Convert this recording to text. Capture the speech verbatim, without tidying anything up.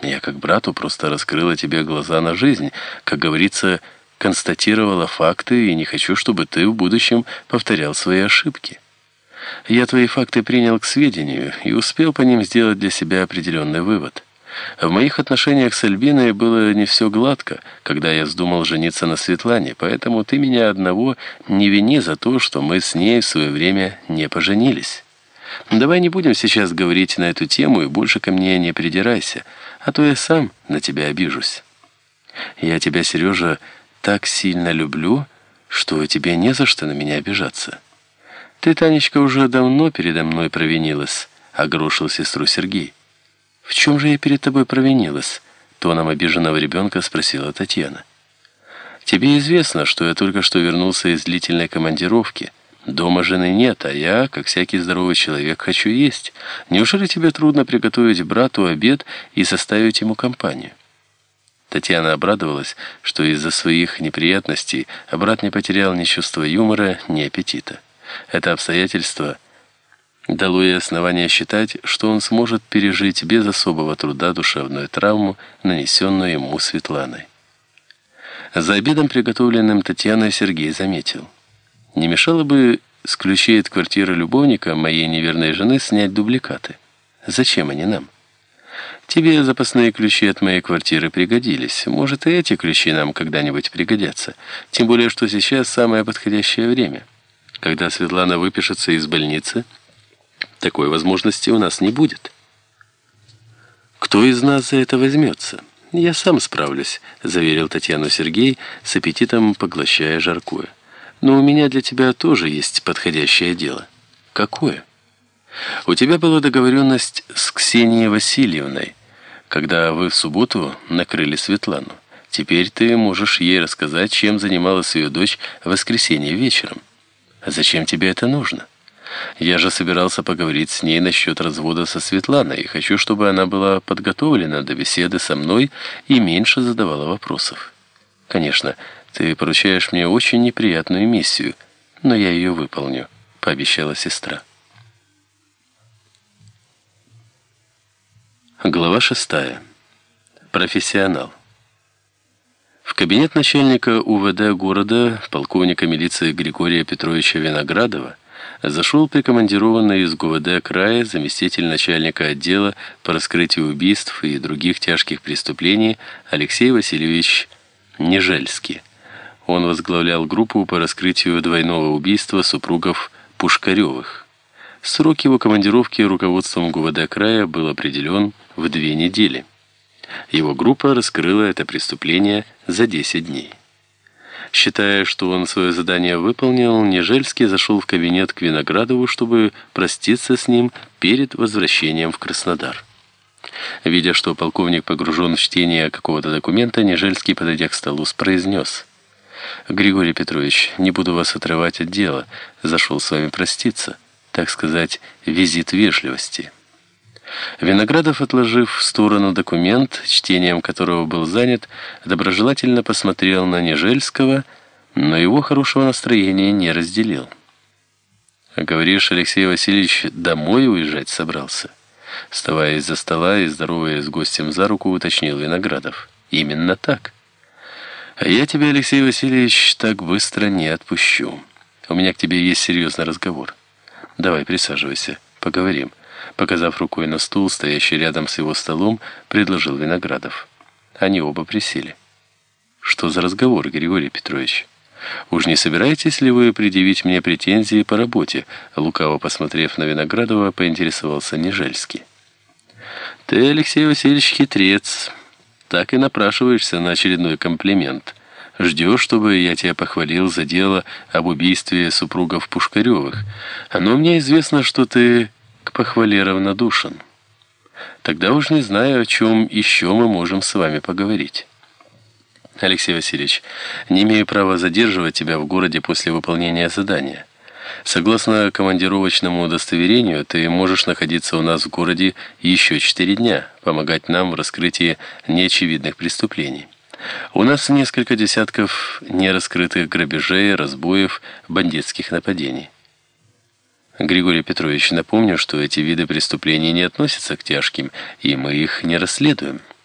Я как брату просто раскрыла тебе глаза на жизнь, как говорится, констатировала факты, и не хочу, чтобы ты в будущем повторял свои ошибки. Я твои факты принял к сведению и успел по ним сделать для себя определенный вывод. В моих отношениях с Альбиной было не все гладко, когда я вздумал жениться на Светлане, поэтому ты меня одного не вини за то, что мы с ней в свое время не поженились. Давай не будем сейчас говорить на эту тему и больше ко мне не придирайся, а то я сам на тебя обижусь. Я тебя, Сережа, так сильно люблю, что тебе не за что на меня обижаться. Ты, Танечка, уже давно передо мной провинилась, огорошил сестру Сергей. «В чем же я перед тобой провинилась?» — тоном обиженного ребенка спросила Татьяна. «Тебе известно, что я только что вернулся из длительной командировки. Дома жены нет, а я, как всякий здоровый человек, хочу есть. Неужели тебе трудно приготовить брату обед и составить ему компанию?» Татьяна обрадовалась, что из-за своих неприятностей брат не потерял ни чувства юмора, ни аппетита. Это обстоятельство дало ей основание считать, что он сможет пережить без особого труда душевную травму, нанесенную ему Светланой. За обедом, приготовленным Татьяной, Сергей заметил: «Не мешало бы с ключей от квартиры любовника моей неверной жены снять дубликаты. Зачем они нам? Тебе запасные ключи от моей квартиры пригодились. Может, и эти ключи нам когда-нибудь пригодятся. Тем более, что сейчас самое подходящее время. Когда Светлана выпишется из больницы, такой возможности у нас не будет. Кто из нас за это возьмется? Я сам справлюсь», — заверил Татьяну Сергей, с аппетитом поглощая жаркое. «Но у меня для тебя тоже есть подходящее дело». «Какое?» «У тебя была договоренность с Ксенией Васильевной, когда вы в субботу накрыли Светлану. Теперь ты можешь ей рассказать, чем занималась ее дочь в воскресенье вечером. А зачем тебе это нужно? Я же собирался поговорить с ней насчет развода со Светланой и хочу, чтобы она была подготовлена до беседы со мной и меньше задавала вопросов. Конечно, ты поручаешь мне очень неприятную миссию, но я ее выполню», — пообещала сестра. Глава шестая. Профессионал. В кабинет начальника УВД города, полковника милиции Григория Петровича Виноградова, зашел прикомандированный из ГУВД края заместитель начальника отдела по раскрытию убийств и других тяжких преступлений Алексей Васильевич Нежельский. Он возглавлял группу по раскрытию двойного убийства супругов Пушкаревых. Срок его командировки руководством ГУВД края был определен в две недели. Его группа раскрыла это преступление за десять дней. Считая, что он свое задание выполнил, Нежельский зашел в кабинет к Виноградову, чтобы проститься с ним перед возвращением в Краснодар. Видя, что полковник погружен в чтение какого-то документа, Нежельский, подойдя к столу, произнес: «Григорий Петрович, не буду вас отрывать от дела. Зашел с вами проститься. Так сказать, визит вежливости». Виноградов, отложив в сторону документ, чтением которого был занят, доброжелательно посмотрел на Нежельского, но его хорошего настроения не разделил. «Говоришь, Алексей Васильевич домой уезжать собрался?» Вставая из-за стола и здороваясь с гостем за руку, уточнил Виноградов. «Именно так. А я тебя, Алексей Васильевич, так быстро не отпущу. У меня к тебе есть серьезный разговор. Давай, присаживайся, поговорим». Показав рукой на стул, стоящий рядом с его столом, предложил Виноградов. Они оба присели. «Что за разговор, Григорий Петрович? Уж не собираетесь ли вы предъявить мне претензии по работе?» Лукаво посмотрев на Виноградова, поинтересовался Нежельский. «Ты, Алексей Васильевич, хитрец. Так и напрашиваешься на очередной комплимент. Ждешь, чтобы я тебя похвалил за дело об убийстве супругов Пушкаревых. Но мне известно, что ты к похвале равнодушен. Тогда уж не знаю, о чем еще мы можем с вами поговорить. Алексей Васильевич, не имею права задерживать тебя в городе после выполнения задания. Согласно командировочному удостоверению, ты можешь находиться у нас в городе еще четыре дня, помогать нам в раскрытии неочевидных преступлений. У нас несколько десятков нераскрытых грабежей, разбоев, бандитских нападений. Григорий Петрович, напомню, что эти виды преступлений не относятся к тяжким, и мы их не расследуем.